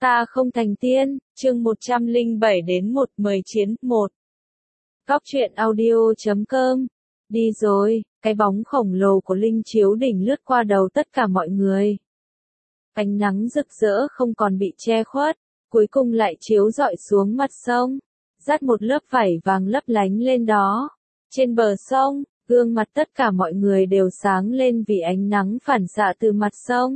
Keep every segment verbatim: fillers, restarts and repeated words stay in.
Ta không thành tiên, chương một trăm lẻ bảy đến một trăm mười chiến, một. Góc truyện audio chấm com. Đi rồi, cái bóng khổng lồ của Linh Chiếu Đỉnh lướt qua đầu tất cả mọi người. Ánh nắng rực rỡ không còn bị che khuất, cuối cùng lại chiếu rọi xuống mặt sông, dắt một lớp vảy vàng lấp lánh lên đó. Trên bờ sông, gương mặt tất cả mọi người đều sáng lên vì ánh nắng phản xạ từ mặt sông.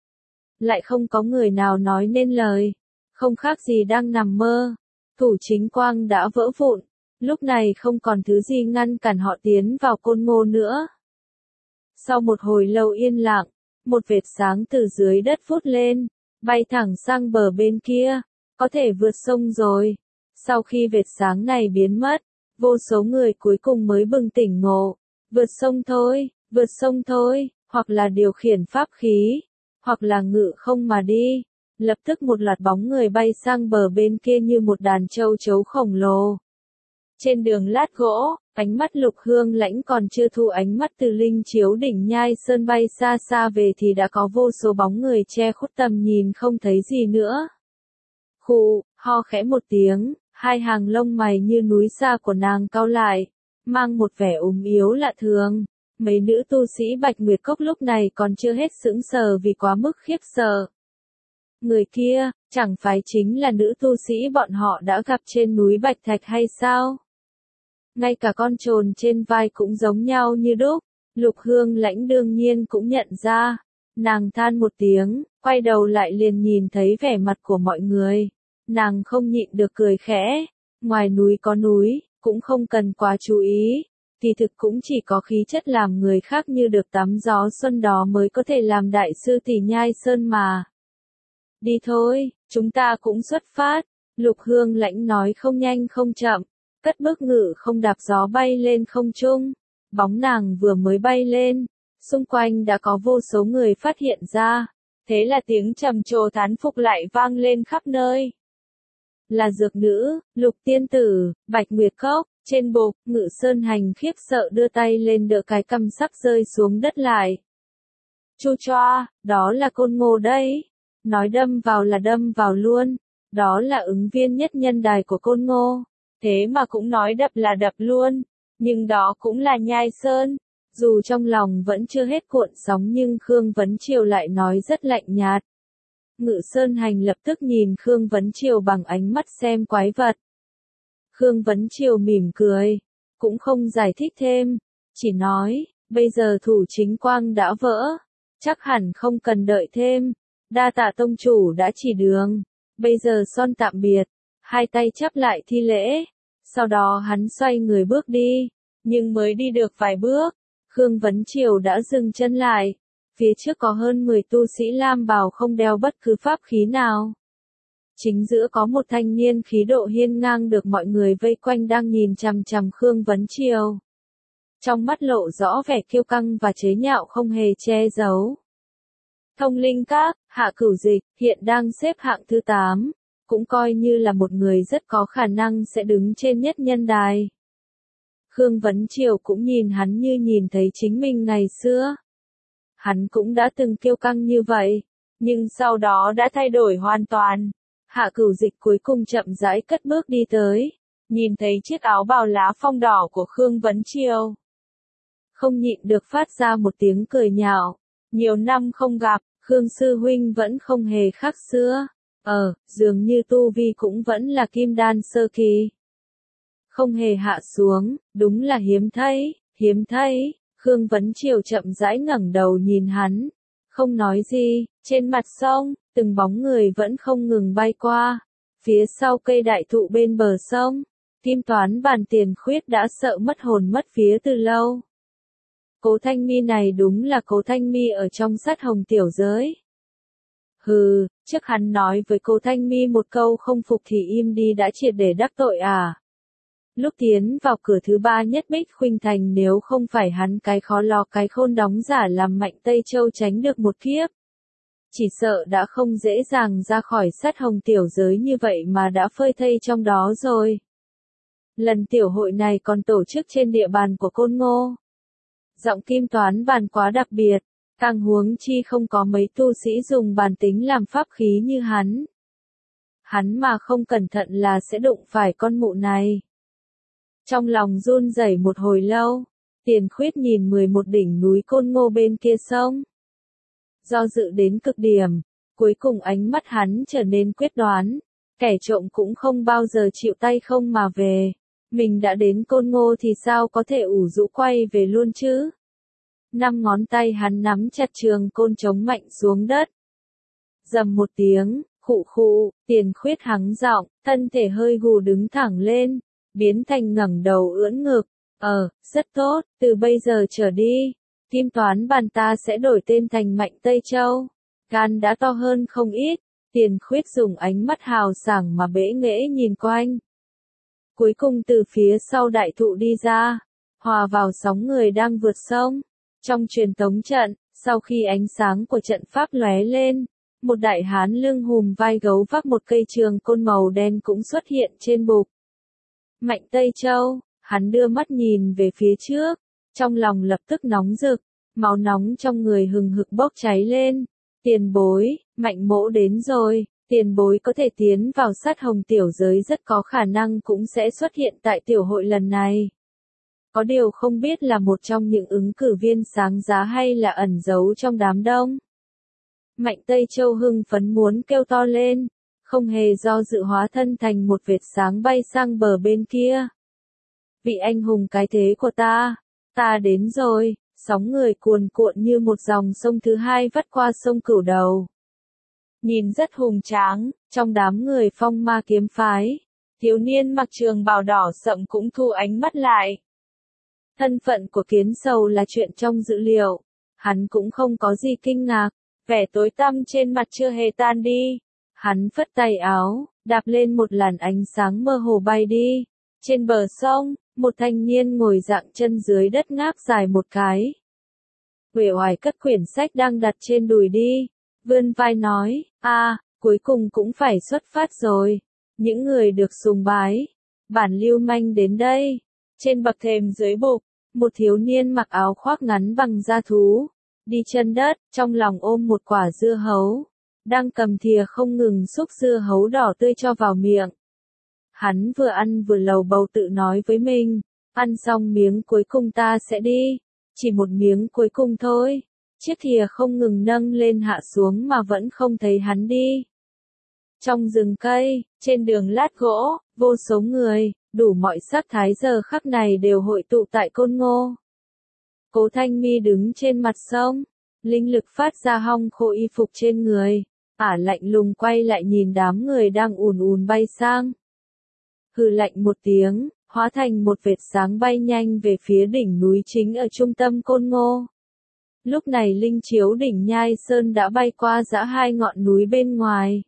Lại không có người nào nói nên lời, không khác gì đang nằm mơ. Thủ chính quang đã vỡ vụn, lúc này không còn thứ gì ngăn cản họ tiến vào Côn Ngô nữa. Sau một hồi lâu yên lặng, một vệt sáng từ dưới đất vút lên, bay thẳng sang bờ bên kia, có thể vượt sông rồi. Sau khi vệt sáng này biến mất, vô số người cuối cùng mới bừng tỉnh ngộ, vượt sông thôi, vượt sông thôi, hoặc là điều khiển pháp khí, hoặc là ngự không mà đi. Lập tức một loạt bóng người bay sang bờ bên kia như một đàn châu chấu khổng lồ. Trên đường lát gỗ, ánh mắt Lục Hương Lãnh còn chưa thu ánh mắt từ Linh Chiếu Đỉnh Nhai Sơn bay xa xa về thì đã có vô số bóng người che khuất tầm nhìn không thấy gì nữa. Khụ, ho khẽ một tiếng, hai hàng lông mày như núi xa của nàng cau lại, mang một vẻ ốm yếu lạ thường. Mấy nữ tu sĩ Bạch Nguyệt Cốc lúc này còn chưa hết sững sờ vì quá mức khiếp sợ. Người kia, chẳng phải chính là nữ tu sĩ bọn họ đã gặp trên núi Bạch Thạch hay sao? Ngay cả con trồn trên vai cũng giống nhau như đúc. Lục Hương Lãnh đương nhiên cũng nhận ra. Nàng than một tiếng, quay đầu lại liền nhìn thấy vẻ mặt của mọi người. Nàng không nhịn được cười khẽ. Ngoài núi có núi, cũng không cần quá chú ý. Kỳ thực cũng chỉ có khí chất làm người khác như được tắm gió xuân đó mới có thể làm đại sư tỷ Nhai Sơn mà. Đi thôi, chúng ta cũng xuất phát. Lục Hương Lãnh nói không nhanh không chậm, cất bước ngự không đạp gió bay lên không trung. Bóng nàng vừa mới bay lên, xung quanh đã có vô số người phát hiện ra. Thế là tiếng trầm trồ thán phục lại vang lên khắp nơi. Là dược nữ, Lục tiên tử, Bạch Nguyệt Cốc. Trên bục, Ngự Sơn Hành khiếp sợ đưa tay lên đỡ cái cằm sắp rơi xuống đất lại. Chu choa, đó là Côn Ngô đấy. Nói đâm vào là đâm vào luôn. Đó là ứng viên nhất nhân đài của Côn Ngô. Thế mà cũng nói đập là đập luôn. Nhưng đó cũng là Nhai Sơn. Dù trong lòng vẫn chưa hết cuộn sóng nhưng Khương Vấn Triều lại nói rất lạnh nhạt. Ngự Sơn Hành lập tức nhìn Khương Vấn Triều bằng ánh mắt xem quái vật. Khương Vấn Triều mỉm cười, cũng không giải thích thêm, chỉ nói, bây giờ thủ chính quang đã vỡ, chắc hẳn không cần đợi thêm, đa tạ tông chủ đã chỉ đường, bây giờ son tạm biệt, hai tay chắp lại thi lễ, sau đó hắn xoay người bước đi, nhưng mới đi được vài bước, Khương Vấn Triều đã dừng chân lại, phía trước có hơn mười tu sĩ lam bào không đeo bất cứ pháp khí nào. Chính giữa có một thanh niên khí độ hiên ngang được mọi người vây quanh đang nhìn chằm chằm Khương Vấn Triều. Trong mắt lộ rõ vẻ kiêu căng và chế nhạo không hề che giấu. Thông Linh Các, Hạ Cửu Dịch, hiện đang xếp hạng thứ tám, cũng coi như là một người rất có khả năng sẽ đứng trên nhất nhân đài. Khương Vấn Triều cũng nhìn hắn như nhìn thấy chính mình ngày xưa. Hắn cũng đã từng kiêu căng như vậy, nhưng sau đó đã thay đổi hoàn toàn. Hạ Cửu Dịch cuối cùng chậm rãi cất bước đi tới, nhìn thấy chiếc áo bào lá phong đỏ của Khương Vấn Triều. Không nhịn được phát ra một tiếng cười nhạo, nhiều năm không gặp, Khương Sư Huynh vẫn không hề khác xưa, ờ, dường như tu vi cũng vẫn là kim đan sơ kỳ. Không hề hạ xuống, đúng là hiếm thấy, hiếm thấy, Khương Vấn Triều chậm rãi ngẩng đầu nhìn hắn, không nói gì, trên mặt sông. Từng bóng người vẫn không ngừng bay qua. Phía sau cây đại thụ bên bờ sông, Kim Toán Bàn Tiền Khuyết đã sợ mất hồn mất vía từ lâu. Cố Thanh Mi này đúng là Cố Thanh Mi ở trong Sát Hồng tiểu giới. Hừ, trước hắn nói với Cố Thanh Mi một câu không phục thì im đi đã triệt để đắc tội à. Lúc tiến vào cửa thứ ba nhất Bích Khuynh Thành nếu không phải hắn cái khó lò cái khôn đóng giả làm Mạnh Tây Châu tránh được một kiếp. Chỉ sợ đã không dễ dàng ra khỏi Sát Hồng tiểu giới như vậy mà đã phơi thây trong đó rồi. Lần tiểu hội này còn tổ chức trên địa bàn của Côn Ngô. Giọng Kim Toán Bàn quá đặc biệt, càng huống chi không có mấy tu sĩ dùng bàn tính làm pháp khí như hắn. hắn mà không cẩn thận là sẽ đụng phải con mụ này. Trong lòng run rẩy một hồi lâu, Tiền Khuyết nhìn mười một đỉnh núi Côn Ngô bên kia sông. Do dự đến cực điểm, cuối cùng ánh mắt hắn trở nên quyết đoán, kẻ trộm cũng không bao giờ chịu tay không mà về. Mình đã đến Côn Ngô thì sao có thể ủ rũ quay về luôn chứ? Năm ngón tay hắn nắm chặt trường côn chống mạnh xuống đất. Rầm một tiếng, khụ khụ, Tiền Khuyết hắng giọng, thân thể hơi gù đứng thẳng lên, biến thành ngẩng đầu ưỡn ngực. Ờ, rất tốt, từ bây giờ trở đi, Kim Toán Bàn ta sẽ đổi tên thành Mạnh Tây Châu. Gan đã to hơn không ít, Tiền Khuyết dùng ánh mắt hào sảng mà bẽ nghễ nhìn quanh. Cuối cùng từ phía sau đại thụ đi ra, hòa vào sóng người đang vượt sông. Trong truyền tống trận, sau khi ánh sáng của trận pháp lóe lên, một đại hán lưng hùm vai gấu vác một cây trường côn màu đen cũng xuất hiện trên bục. Mạnh Tây Châu, hắn đưa mắt nhìn về phía trước, trong lòng lập tức nóng rực, máu nóng trong người hừng hực bốc cháy lên. Tiền bối, Mạnh mỗ đến rồi, tiền bối có thể tiến vào sát hồng tiểu giới rất có khả năng cũng sẽ xuất hiện tại tiểu hội lần này. Có điều không biết là một trong những ứng cử viên sáng giá hay là ẩn giấu trong đám đông. Mạnh Tây Châu hưng phấn muốn kêu to lên, không hề do dự hóa thân thành một vệt sáng bay sang bờ bên kia. Vị anh hùng cái thế của ta, ta đến rồi, sóng người cuồn cuộn như một dòng sông thứ hai vắt qua sông Cửu Đầu. Nhìn rất hùng tráng, trong đám người Phong Ma kiếm phái, thiếu niên mặc trường bào đỏ sậm cũng thu ánh mắt lại. Thân phận của Kiến Sầu là chuyện trong dữ liệu, hắn cũng không có gì kinh ngạc, vẻ tối tăm trên mặt chưa hề tan đi. Hắn phất tay áo, đạp lên một làn ánh sáng mơ hồ bay đi. Trên bờ sông, một thanh niên ngồi dạng chân dưới đất ngáp dài một cái. Uể oải cất quyển sách đang đặt trên đùi đi, vươn vai nói, a, à, cuối cùng cũng phải xuất phát rồi. Những người được sùng bái, bản lưu manh đến đây. Trên bậc thềm dưới bục, một thiếu niên mặc áo khoác ngắn bằng da thú, đi chân đất, trong lòng ôm một quả dưa hấu, đang cầm thìa không ngừng xúc dưa hấu đỏ tươi cho vào miệng. Hắn vừa ăn vừa lầu bầu tự nói với mình, ăn xong miếng cuối cùng ta sẽ đi, chỉ một miếng cuối cùng thôi. Chiếc thìa không ngừng nâng lên hạ xuống mà vẫn không thấy hắn đi. Trong rừng cây, trên đường lát gỗ, vô số người, đủ mọi sắc thái giờ khắc này đều hội tụ tại Côn Ngô. Cố Thanh Mi đứng trên mặt sông, linh lực phát ra hong khô y phục trên người, ả lạnh lùng quay lại nhìn đám người đang ùn ùn bay sang. Hừ lạnh một tiếng, hóa thành một vệt sáng bay nhanh về phía đỉnh núi chính ở trung tâm Côn Ngô. Lúc này linh chiếu đỉnh Nhai Sơn đã bay qua dã hai ngọn núi bên ngoài.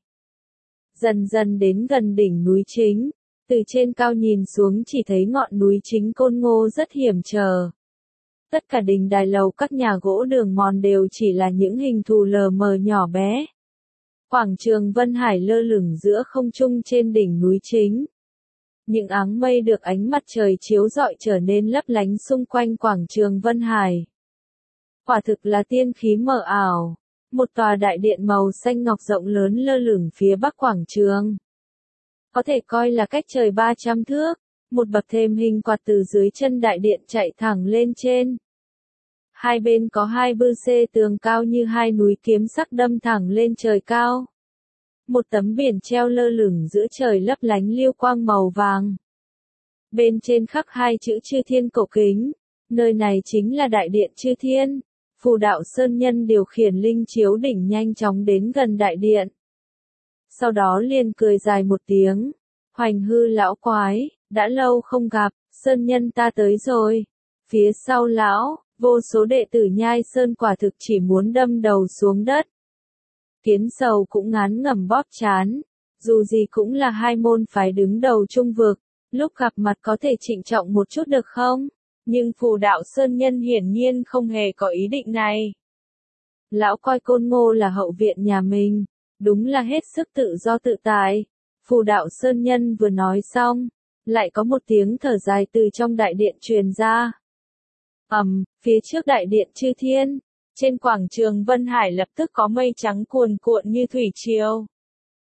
Dần dần đến gần đỉnh núi chính, từ trên cao nhìn xuống chỉ thấy ngọn núi chính Côn Ngô rất hiểm trở. Tất cả đình đài lầu các nhà gỗ đường mòn đều chỉ là những hình thù lờ mờ nhỏ bé. Quảng trường Vân Hải lơ lửng giữa không trung trên đỉnh núi chính. Những áng mây được ánh mặt trời chiếu rọi trở nên lấp lánh xung quanh quảng trường Vân Hải. Quả thực là tiên khí mờ ảo. Một tòa đại điện màu xanh ngọc rộng lớn lơ lửng phía bắc quảng trường. Có thể coi là cách trời ba trăm thước, một bậc thềm hình quạt từ dưới chân đại điện chạy thẳng lên trên. Hai bên có hai bư xê tường cao như hai núi kiếm sắc đâm thẳng lên trời cao. Một tấm biển treo lơ lửng giữa trời lấp lánh lưu quang màu vàng. Bên trên khắc hai chữ Chư Thiên cổ kính, nơi này chính là đại điện Chư Thiên. Phù đạo Sơn Nhân điều khiển linh chiếu đỉnh nhanh chóng đến gần đại điện. Sau đó liền cười dài một tiếng. Hoành hư lão quái, đã lâu không gặp, Sơn Nhân ta tới rồi. Phía sau lão, vô số đệ tử Nhai Sơn quả thực chỉ muốn đâm đầu xuống đất. Kiến Sầu cũng ngán ngẩm bóp chán. Dù gì cũng là hai môn phái đứng đầu trung vực, lúc gặp mặt có thể trịnh trọng một chút được không? Nhưng Phù đạo Sơn Nhân hiển nhiên không hề có ý định này. Lão coi Côn Ngô là hậu viện nhà mình, đúng là hết sức tự do tự tại. Phù đạo Sơn Nhân vừa nói xong, lại có một tiếng thở dài từ trong đại điện truyền ra. Ầm, um, phía trước đại điện Chư Thiên, trên quảng trường Vân Hải lập tức có mây trắng cuồn cuộn như thủy triều.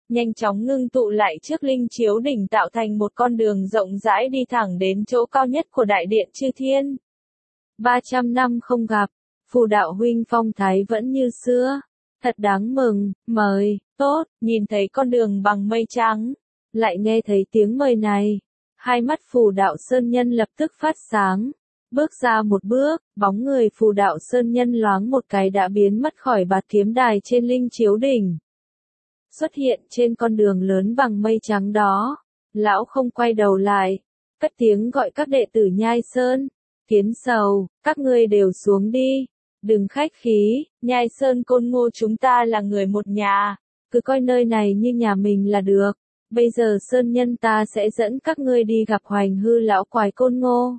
nhanh chóng ngưng tụ lại trước linh chiếu đỉnh tạo thành một con đường rộng rãi đi thẳng đến chỗ cao nhất của đại điện chư thiên. ba trăm năm không gặp, Phù đạo huynh phong thái vẫn như xưa, thật đáng mừng, mời, tốt, nhìn thấy con đường bằng mây trắng, lại nghe thấy tiếng mời này, hai mắt Phù đạo sơn nhân lập tức phát sáng. Bước ra một bước, bóng người Phù đạo sơn nhân loáng một cái đã biến mất khỏi bạt kiếm đài trên linh chiếu đỉnh. Xuất hiện trên con đường lớn bằng mây trắng đó, lão không quay đầu lại, cất tiếng gọi các đệ tử Nhai Sơn, Kiến Sầu, các ngươi đều xuống đi, đừng khách khí, Nhai Sơn Côn Ngô chúng ta là người một nhà, cứ coi nơi này như nhà mình là được, bây giờ Sơn nhân ta sẽ dẫn các ngươi đi gặp Hoành Hư lão quái Côn Ngô.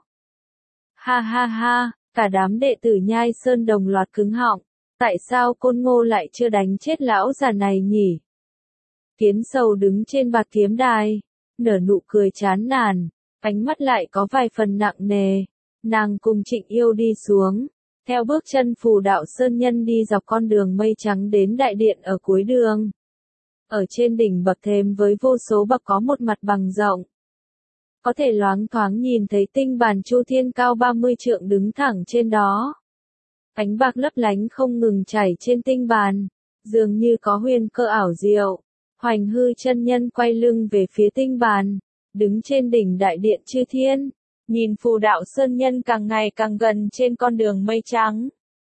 Ha ha ha, cả đám đệ tử Nhai Sơn đồng loạt cứng họng, tại sao Côn Ngô lại chưa đánh chết lão già này nhỉ? Kiến Sầu đứng trên bạt kiếm đài, nở nụ cười chán nản, ánh mắt lại có vài phần nặng nề, nàng cùng Trịnh Yêu đi xuống, theo bước chân Phù đạo sơn nhân đi dọc con đường mây trắng đến đại điện ở cuối đường. Ở trên đỉnh bậc thềm với vô số bậc có một mặt bằng rộng. Có thể loáng thoáng nhìn thấy tinh bàn chu thiên cao ba mươi trượng đứng thẳng trên đó. Ánh bạc lấp lánh không ngừng chảy trên tinh bàn, dường như có huyền cơ ảo diệu. Hoành Hư chân nhân quay lưng về phía tinh bàn, đứng trên đỉnh đại điện chư thiên, nhìn Phù đạo sơn nhân càng ngày càng gần trên con đường mây trắng.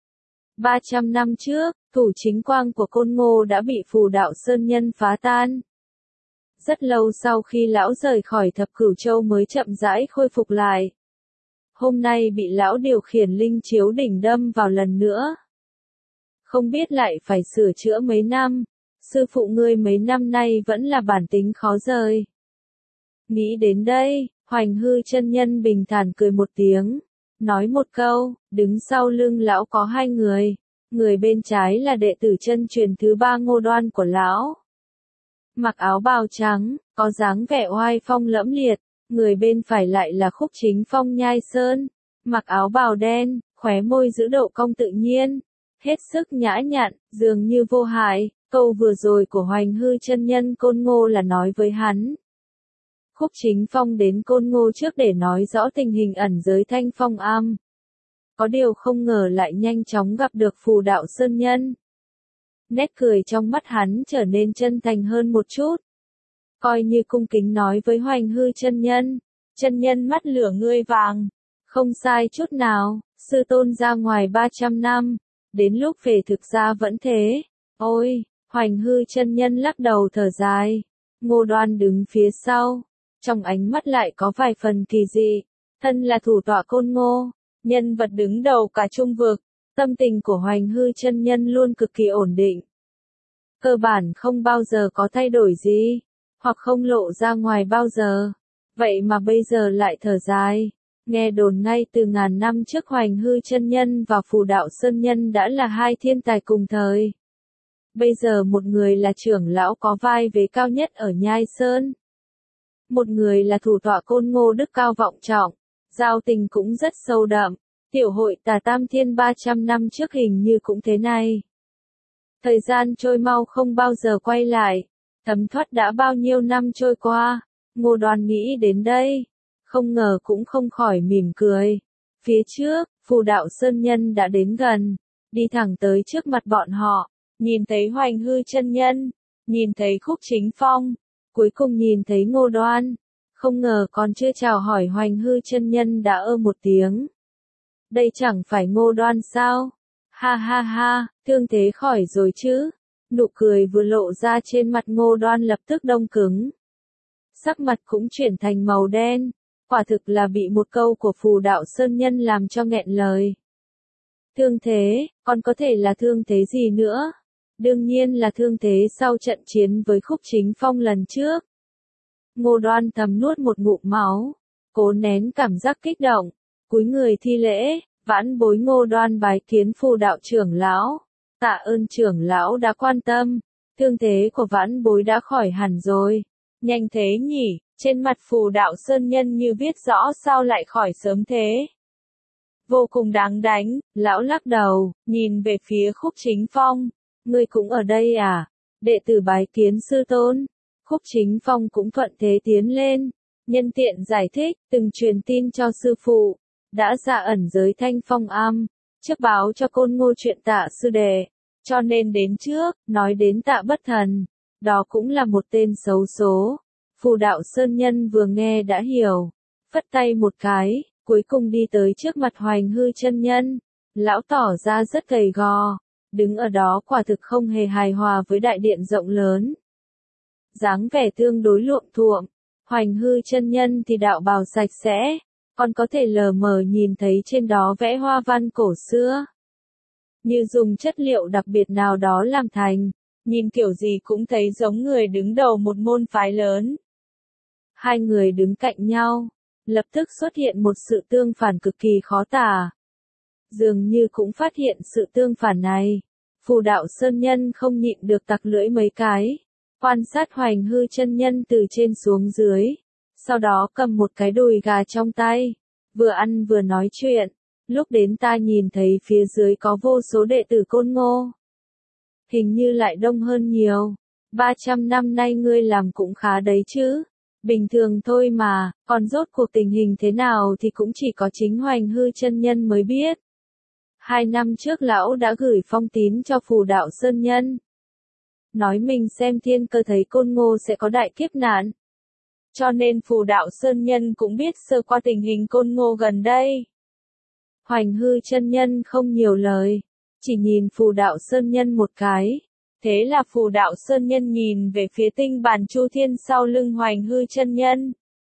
ba trăm năm trước, thủ chính quang của Côn Ngô đã bị Phù đạo sơn nhân phá tan. Rất lâu sau khi lão rời khỏi thập cửu châu mới chậm rãi khôi phục lại. Hôm nay bị lão điều khiển linh chiếu đỉnh đâm vào lần nữa. Không biết lại phải sửa chữa mấy năm. Sư phụ ngươi mấy năm nay vẫn là bản tính khó rời. Nghĩ đến đây, Hoành Hư chân nhân bình thản cười một tiếng, nói một câu, đứng sau lưng lão có hai người, người bên trái là đệ tử chân truyền thứ ba Ngô Đoan của lão. Mặc áo bào trắng, có dáng vẻ oai phong lẫm liệt, người bên phải lại là Khúc Chính Phong Nhai Sơn, mặc áo bào đen, khóe môi giữ độ cong tự nhiên, hết sức nhã nhặn, dường như vô hại. Câu vừa rồi của Hoành Hư chân nhân Côn Ngô là nói với hắn. Khúc Chính Phong đến Côn Ngô trước để nói rõ tình hình ẩn giới Thanh Phong Am. Có điều không ngờ lại nhanh chóng gặp được Phù đạo sơn nhân. Nét cười trong mắt hắn trở nên chân thành hơn một chút. Coi như cung kính nói với Hoành Hư chân nhân, chân nhân mắt lửa ngươi vàng. Không sai chút nào, sư tôn ra ngoài ba trăm năm, đến lúc về thực ra vẫn thế. Ôi! Hoành Hư chân nhân lắc đầu thở dài, Ngô Đoan đứng phía sau, trong ánh mắt lại có vài phần kỳ dị, thân là thủ tọa Côn Ngô, nhân vật đứng đầu cả trung vực, tâm tình của Hoành Hư chân nhân luôn cực kỳ ổn định. Cơ bản không bao giờ có thay đổi gì, hoặc không lộ ra ngoài bao giờ, vậy mà bây giờ lại thở dài, nghe đồn ngay từ ngàn năm trước Hoành Hư chân nhân và Phù đạo sơn nhân đã là hai thiên tài cùng thời. Bây giờ một người là trưởng lão có vai vế cao nhất ở Nhai Sơn. Một người là thủ tọa Côn Ngô đức cao vọng trọng, giao tình cũng rất sâu đậm, tiểu hội Tà Tam Thiên ba trăm năm trước hình như cũng thế này. Thời gian trôi mau không bao giờ quay lại, thấm thoát đã bao nhiêu năm trôi qua, Ngô Đoan nghĩ đến đây, không ngờ cũng không khỏi mỉm cười. Phía trước, Phù đạo sơn nhân đã đến gần, đi thẳng tới trước mặt bọn họ. Nhìn thấy Hoành Hư chân nhân, nhìn thấy Khúc Chính Phong, cuối cùng nhìn thấy Ngô Đoan, không ngờ còn chưa chào hỏi Hoành Hư chân nhân đã ơ một tiếng. Đây chẳng phải Ngô Đoan sao? Ha ha ha, thương thế khỏi rồi chứ? Nụ cười vừa lộ ra trên mặt Ngô Đoan lập tức đông cứng. Sắc mặt cũng chuyển thành màu đen, quả thực là bị một câu của Phù đạo sơn nhân làm cho nghẹn lời. Thương thế, còn có thể là thương thế gì nữa? Đương nhiên là thương thế sau trận chiến với Khúc Chính Phong lần trước. Ngô Đoan thầm nuốt một ngụm máu, cố nén cảm giác kích động, cúi người thi lễ, vãn bối Ngô Đoan bái kiến Phù đạo trưởng lão, tạ ơn trưởng lão đã quan tâm, thương thế của vãn bối đã khỏi hẳn rồi. Nhanh thế nhỉ, trên mặt Phù đạo sơn nhân như viết rõ sao lại khỏi sớm thế. Vô cùng đáng đánh, lão lắc đầu, nhìn về phía Khúc Chính Phong. Ngươi cũng ở đây à? đệ tử bái kiến sư tôn. Khúc Chính Phong cũng thuận thế tiến lên, nhân tiện giải thích, từng truyền tin cho sư phụ, đã dạ ẩn giới Thanh Phong Am, trước báo cho Côn Ngô chuyện Tạ sư đệ, cho nên đến trước, nói đến Tạ Bất Thần, đó cũng là một tên xấu số. Phù Đạo Sơn Nhân vừa nghe đã hiểu, phất tay một cái, cuối cùng đi tới trước mặt Hoành Hư chân nhân. Lão tỏ ra rất gầy gò, đứng ở đó quả thực không hề hài hòa với đại điện rộng lớn. Dáng vẻ tương đối luộm thuộm, Hoành Hư chân nhân thì đạo bào sạch sẽ, còn có thể lờ mờ nhìn thấy trên đó vẽ hoa văn cổ xưa. Như dùng chất liệu đặc biệt nào đó làm thành, nhìn kiểu gì cũng thấy giống người đứng đầu một môn phái lớn. Hai người đứng cạnh nhau, lập tức xuất hiện một sự tương phản cực kỳ khó tả. Dường như cũng phát hiện sự tương phản này, Phù Đạo Sơn Nhân không nhịn được tặc lưỡi mấy cái, quan sát Hoành Hư chân nhân từ trên xuống dưới, sau đó cầm một cái đùi gà trong tay, vừa ăn vừa nói chuyện, lúc đến ta nhìn thấy phía dưới có vô số đệ tử Côn Ngô. Hình như lại đông hơn nhiều, ba trăm năm nay ngươi làm cũng khá đấy chứ. Bình thường thôi mà, còn rốt cuộc tình hình thế nào thì cũng chỉ có chính Hoành Hư chân nhân mới biết. Hai năm trước lão đã gửi phong tín cho Phù Đạo Sơn Nhân, nói mình xem thiên cơ thấy Côn Ngô sẽ có đại kiếp nạn. Cho nên Phù Đạo Sơn Nhân cũng biết sơ qua tình hình Côn Ngô gần đây. Hoành Hư chân nhân không nhiều lời, chỉ nhìn Phù Đạo Sơn Nhân một cái. Thế là Phù Đạo Sơn Nhân nhìn về phía tinh bàn Chu Thiên sau lưng Hoành Hư chân nhân.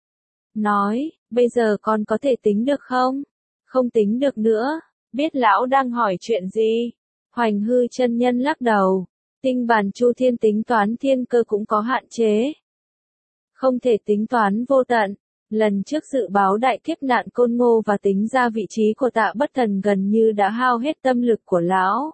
Nói, bây giờ con có thể tính được không? Không tính được nữa, biết lão đang hỏi chuyện gì? Hoành Hư chân nhân lắc đầu, tinh bàn Chu Thiên tính toán thiên cơ cũng có hạn chế. Không thể tính toán vô tận, lần trước dự báo đại kiếp nạn Côn Ngô và tính ra vị trí của Tạ Bất Thần gần như đã hao hết tâm lực của lão.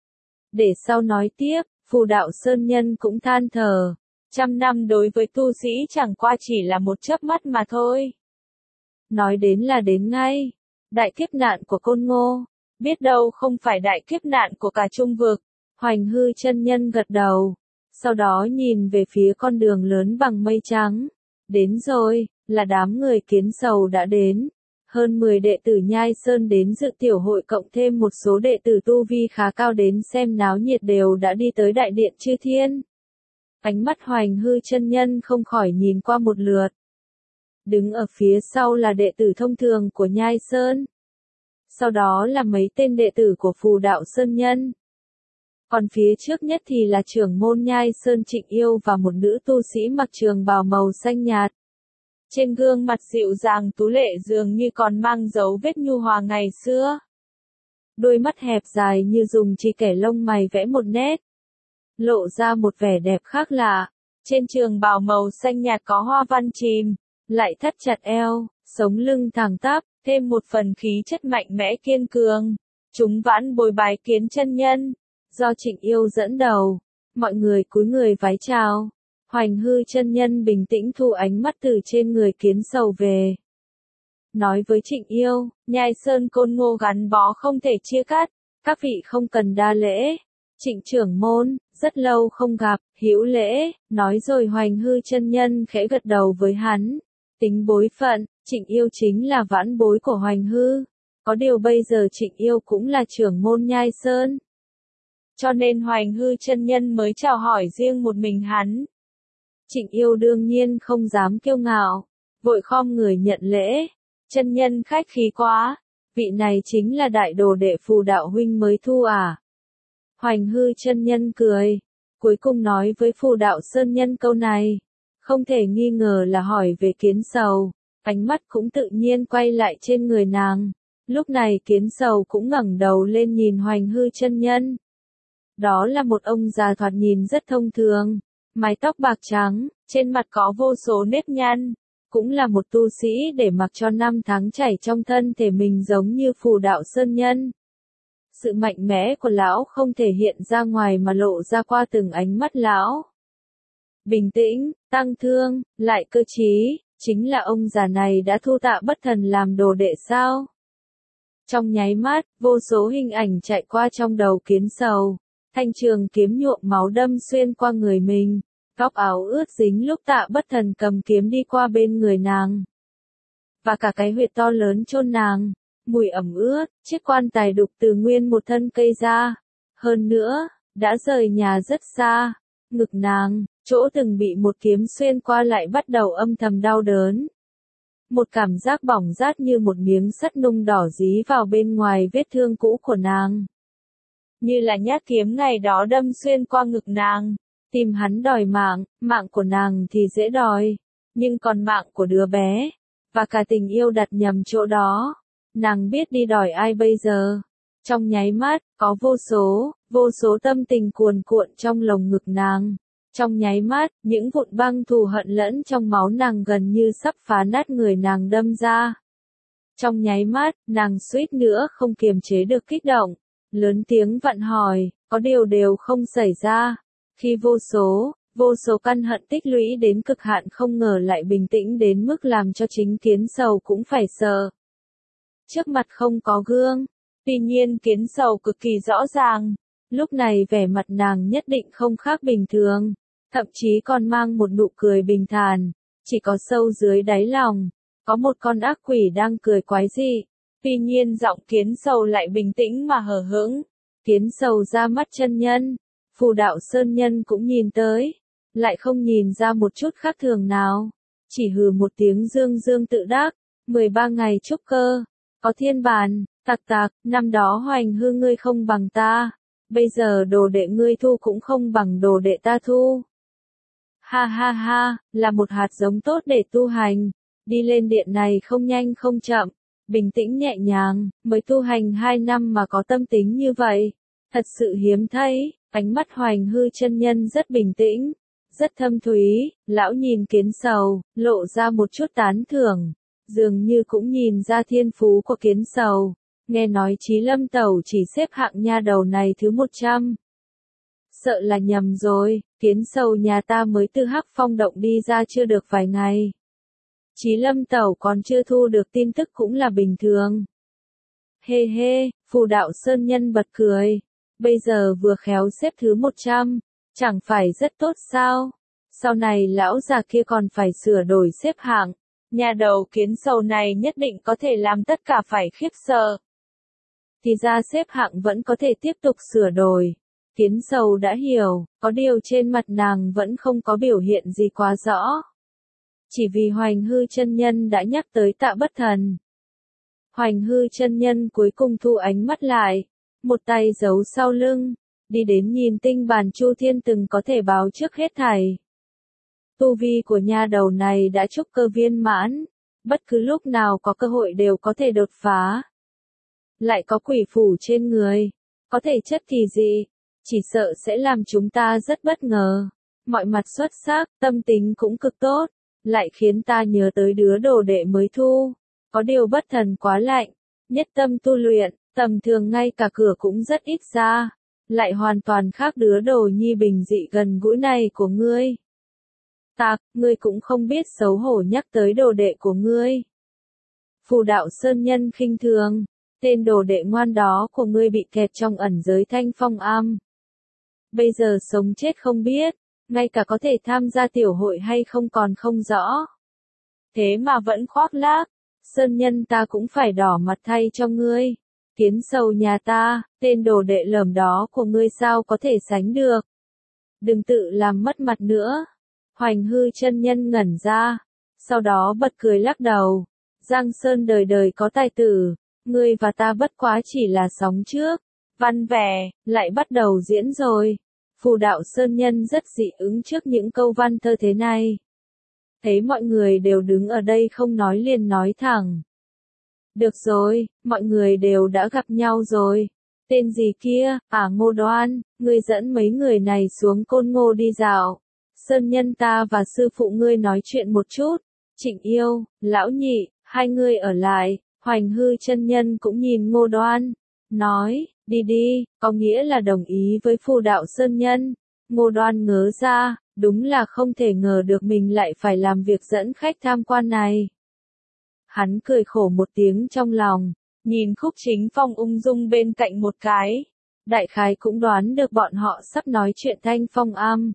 Để sau nói tiếp, Phù Đạo Sơn Nhân cũng than thở, trăm năm đối với tu sĩ chẳng qua chỉ là một chớp mắt mà thôi. Nói đến là đến ngay, đại kiếp nạn của Côn Ngô, biết đâu không phải đại kiếp nạn của cả Trung Vực. Hoành Hư chân nhân gật đầu, sau đó nhìn về phía con đường lớn bằng mây trắng. Đến rồi, là đám người Kiến Sầu đã đến. Hơn mười đệ tử Nhai Sơn đến dự tiểu hội cộng thêm một số đệ tử tu vi khá cao đến xem náo nhiệt đều đã đi tới đại điện Chư Thiên. Ánh mắt Hoành Hư chân nhân không khỏi nhìn qua một lượt. Đứng ở phía sau là đệ tử thông thường của Nhai Sơn. Sau đó là mấy tên đệ tử của Phù Đạo Sơn Nhân. Còn phía trước nhất thì là trưởng môn Nhai Sơn Trịnh Yêu và một nữ tu sĩ mặc trường bào màu xanh nhạt. Trên gương mặt dịu dàng tú lệ dường như còn mang dấu vết nhu hòa ngày xưa. Đôi mắt hẹp dài như dùng chỉ kẻ lông mày vẽ một nét, lộ ra một vẻ đẹp khác lạ. Trên trường bào màu xanh nhạt có hoa văn chìm, lại thắt chặt eo, sống lưng thẳng tắp, thêm một phần khí chất mạnh mẽ kiên cường. Chúng vãn bồi bái kiến chân nhân, do Trịnh Yêu dẫn đầu, mọi người cúi người vái chào. Hoành Hư chân nhân bình tĩnh thu ánh mắt từ trên người Kiến Sầu về. Nói với Trịnh Yêu, Nhai Sơn Côn Ngô gắn bó không thể chia cắt, các vị không cần đa lễ. Trịnh trưởng môn, rất lâu không gặp, hữu lễ, nói rồi Hoành Hư chân nhân khẽ gật đầu với hắn. Tính bối phận, Trịnh Yêu chính là vãn bối của Hoành Hư. Có điều bây giờ Trịnh Yêu cũng là trưởng môn Nhai Sơn. Cho nên Hoành Hư chân nhân mới chào hỏi riêng một mình hắn. Trịnh Yêu đương nhiên không dám kiêu ngạo, vội khom người nhận lễ. Chân nhân khách khí quá, vị này chính là đại đồ đệ Phù Đạo huynh mới thu à? Hoành Hư chân nhân cười, cuối cùng nói với Phù Đạo Sơn Nhân câu này, không thể nghi ngờ là hỏi về Kiến Sầu, ánh mắt cũng tự nhiên quay lại trên người nàng. Lúc này Kiến Sầu cũng ngẩng đầu lên nhìn Hoành Hư chân nhân. Đó là một ông già thoạt nhìn rất thông thường, mái tóc bạc trắng, trên mặt có vô số nếp nhăn, cũng là một tu sĩ để mặc cho năm tháng chảy trong thân thể mình giống như Phù Đạo Sơn Nhân. Sự mạnh mẽ của lão không thể hiện ra ngoài mà lộ ra qua từng ánh mắt lão. Bình tĩnh, tăng thương, lại cơ trí, chính là ông già này đã thu Tạ Bất Thần làm đồ đệ sao? Trong nháy mắt, vô số hình ảnh chạy qua trong đầu Kiến Sầu. Thanh trường kiếm nhuộm máu đâm xuyên qua người mình, góc áo ướt dính lúc Tạ Bất Thần cầm kiếm đi qua bên người nàng. Và cả cái huyệt to lớn chôn nàng, mùi ẩm ướt, chiếc quan tài đục từ nguyên một thân cây ra. Hơn nữa, đã rời nhà rất xa, ngực nàng, chỗ từng bị một kiếm xuyên qua lại bắt đầu âm thầm đau đớn. Một cảm giác bỏng rát như một miếng sắt nung đỏ dí vào bên ngoài vết thương cũ của nàng. Như là nhát kiếm ngày đó đâm xuyên qua ngực nàng, tìm hắn đòi mạng, mạng của nàng thì dễ đòi, nhưng còn mạng của đứa bé, và cả tình yêu đặt nhầm chỗ đó, nàng biết đi đòi ai bây giờ. Trong nháy mắt, có vô số, vô số tâm tình cuồn cuộn trong lồng ngực nàng. Trong nháy mắt, những vụn băng thù hận lẫn trong máu nàng gần như sắp phá nát người nàng đâm ra. Trong nháy mắt, nàng suýt nữa không kiềm chế được kích động, lớn tiếng vặn hỏi, có điều đều không xảy ra. Khi vô số, vô số căn hận tích lũy đến cực hạn không ngờ lại bình tĩnh đến mức làm cho chính Kiến Sầu cũng phải sợ. Trước mặt không có gương, tuy nhiên Kiến Sầu cực kỳ rõ ràng, lúc này vẻ mặt nàng nhất định không khác bình thường, thậm chí còn mang một nụ cười bình thản, chỉ có sâu dưới đáy lòng, có một con ác quỷ đang cười quái dị. Tuy nhiên giọng Kiến Sầu lại bình tĩnh mà hờ hững. Kiến Sầu ra mắt chân nhân, Phù Đạo Sơn Nhân cũng nhìn tới, lại không nhìn ra một chút khác thường nào, chỉ hừ một tiếng dương dương tự đắc, mười ba ngày trúc cơ, có thiên bàn, tặc tặc, năm đó Hoành Hư ngươi không bằng ta, bây giờ đồ đệ ngươi thu cũng không bằng đồ đệ ta thu. Ha ha ha, là một hạt giống tốt để tu hành, đi lên điện này không nhanh không chậm, bình tĩnh nhẹ nhàng, mới tu hành hai năm mà có tâm tính như vậy, thật sự hiếm thấy. Ánh mắt Hoành Hư chân nhân rất bình tĩnh, rất thâm thúy, lão nhìn Kiến Sầu, lộ ra một chút tán thưởng, dường như cũng nhìn ra thiên phú của Kiến Sầu, nghe nói Chí Lâm Tẩu chỉ xếp hạng nha đầu này thứ một trăm. Sợ là nhầm rồi, Kiến Sầu nhà ta mới từ Hắc Phong động đi ra chưa được vài ngày. Chí Lâm Tẩu còn chưa thu được tin tức cũng là bình thường. Hê hê, Phù Đạo Sơn Nhân bật cười. Bây giờ vừa khéo xếp thứ một trăm, chẳng phải rất tốt sao? Sau này lão già kia còn phải sửa đổi xếp hạng, nhà đầu Kiến Sầu này nhất định có thể làm tất cả phải khiếp sợ. Thì ra xếp hạng vẫn có thể tiếp tục sửa đổi. Kiến Sầu đã hiểu, có điều trên mặt nàng vẫn không có biểu hiện gì quá rõ. Chỉ vì Hoành Hư chân nhân đã nhắc tới Tạ Bất Thần. Hoành Hư chân nhân cuối cùng thu ánh mắt lại, một tay giấu sau lưng, đi đến nhìn tinh bàn Chu Thiên từng có thể báo trước hết thảy. Tu vi của nha đầu này đã trúc cơ viên mãn, bất cứ lúc nào có cơ hội đều có thể đột phá. Lại có quỷ phủ trên người, có thể chất kỳ dị, chỉ sợ sẽ làm chúng ta rất bất ngờ. Mọi mặt xuất sắc, tâm tính cũng cực tốt, lại khiến ta nhớ tới đứa đồ đệ mới thu. Có điều Bất Thần quá lạnh, nhất tâm tu luyện, tầm thường ngay cả cửa cũng rất ít ra, lại hoàn toàn khác đứa đồ nhi bình dị gần gũi này của ngươi. Tạc, ngươi cũng không biết xấu hổ nhắc tới đồ đệ của ngươi. Phù Đạo Sơn Nhân khinh thường, tên đồ đệ ngoan đó của ngươi bị kẹt trong ẩn giới Thanh Phong Am. Bây giờ sống chết không biết, ngay cả có thể tham gia tiểu hội hay không còn không rõ. Thế mà vẫn khoác lác, Sơn Nhân ta cũng phải đỏ mặt thay cho ngươi. Kiến Sầu nhà ta, tên đồ đệ lởm đó của ngươi sao có thể sánh được. Đừng tự làm mất mặt nữa. Hoành Hư chân nhân ngẩn ra, sau đó bật cười lắc đầu. Giang Sơn đời đời có tài tử, ngươi và ta bất quá chỉ là sóng trước. Văn vẻ, lại bắt đầu diễn rồi. Phù Đạo Sơn Nhân rất dị ứng trước những câu văn thơ thế này. Thấy mọi người đều đứng ở đây không nói liền nói thẳng. Được rồi, mọi người đều đã gặp nhau rồi. Tên gì kia, à Ngô Đoan, ngươi dẫn mấy người này xuống Côn Ngô đi dạo. Sơn Nhân ta và sư phụ ngươi nói chuyện một chút. Trịnh Yêu, Lão Nhị, hai người ở lại. Hoành Hư chân nhân cũng nhìn Ngô Đoan, nói, đi đi, có nghĩa là đồng ý với Phù Đạo Sơn Nhân. Ngô Đoan ngớ ra, đúng là không thể ngờ được mình lại phải làm việc dẫn khách tham quan này. Hắn cười khổ một tiếng trong lòng, nhìn Khúc Chính Phong ung dung bên cạnh một cái. đại khái cũng đoán được bọn họ sắp nói chuyện Thanh Phong âm.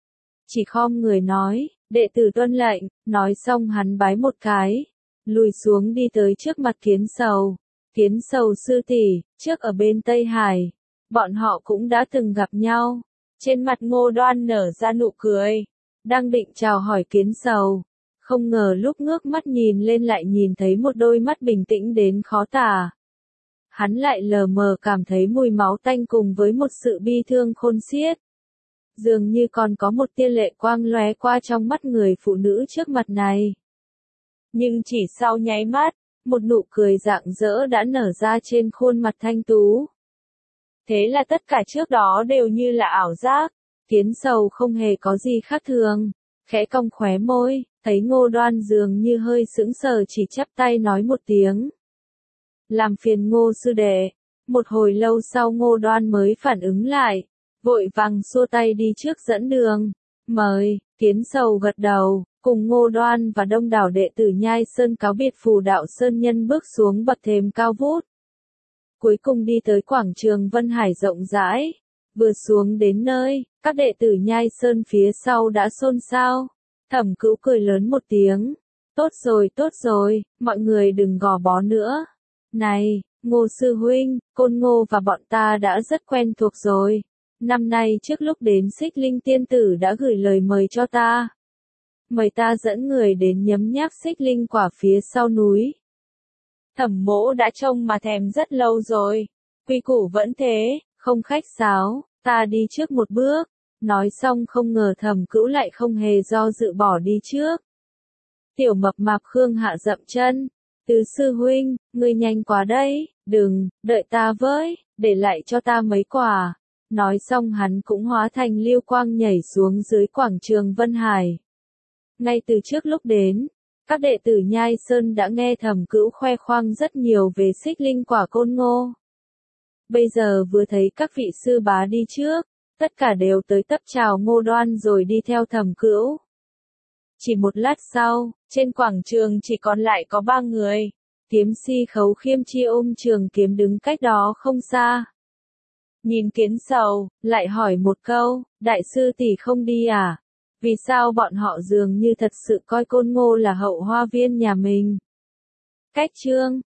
Chỉ khom người nói, đệ tử tuân lệnh, nói xong hắn bái một cái, lùi xuống đi tới trước mặt Kiến Sầu. Kiến Sầu sư tỷ, trước ở bên Tây Hải, bọn họ cũng đã từng gặp nhau. Trên mặt Ngô Đoan nở ra nụ cười, đang định chào hỏi Kiến Sầu, không ngờ lúc ngước mắt nhìn lên lại nhìn thấy một đôi mắt bình tĩnh đến khó tả. Hắn lại lờ mờ cảm thấy mùi máu tanh cùng với một sự bi thương khôn xiết. Dường như còn có một tia lệ quang lóe qua trong mắt người phụ nữ trước mặt này. Nhưng chỉ sau nháy mắt, một nụ cười rạng rỡ đã nở ra trên khuôn mặt thanh tú. Thế là tất cả trước đó đều như là ảo giác, Kiến Sầu không hề có gì khác thường, khẽ cong khóe môi, thấy Ngô Đoan dường như hơi sững sờ chỉ chắp tay nói một tiếng. Làm phiền Ngô sư đệ, một hồi lâu sau Ngô Đoan mới phản ứng lại, vội vàng xua tay đi trước dẫn đường, mời, Kiến Sầu gật đầu, cùng Ngô Đoan và đông đảo đệ tử Nhai Sơn cáo biệt Phù Đạo Sơn Nhân bước xuống bậc thềm cao vút. Cuối cùng đi tới quảng trường Vân Hải rộng rãi, vừa xuống đến nơi, các đệ tử Nhai Sơn phía sau đã xôn xao, Thẩm Cữu cười lớn một tiếng, tốt rồi tốt rồi, mọi người đừng gò bó nữa. Này, Ngô sư huynh, Côn Ngô và bọn ta đã rất quen thuộc rồi. Năm nay trước lúc đến Xích Linh tiên tử đã gửi lời mời cho ta. Mời ta dẫn người đến nhấm nháp Xích Linh quả phía sau núi. Thẩm mỗ đã trông mà thèm rất lâu rồi. Quy củ vẫn thế, không khách sáo, ta đi trước một bước. Nói xong không ngờ Thẩm Cữu lại không hề do dự bỏ đi trước. Tiểu mập mạp Khương Hạ dậm chân. Từ sư huynh, ngươi nhanh quá đây, đừng, đợi ta với, để lại cho ta mấy quả. Nói xong hắn cũng hóa thành lưu quang nhảy xuống dưới quảng trường Vân Hải. Ngay từ trước lúc đến, các đệ tử Nhai Sơn đã nghe Thẩm Cữu khoe khoang rất nhiều về Xích Linh quả Côn Ngô. Bây giờ vừa thấy các vị sư bá đi trước, tất cả đều tới tấp chào Ngô Đoan rồi đi theo Thẩm Cữu. Chỉ một lát sau, trên quảng trường chỉ còn lại có ba người. Kiếm si Khấu Khiêm Chi ôm trường kiếm đứng cách đó không xa. Nhìn Kiến Sầu, lại hỏi một câu, đại sư tỷ không đi à? Vì sao bọn họ dường như thật sự coi Côn Ngô là hậu hoa viên nhà mình? Cách chương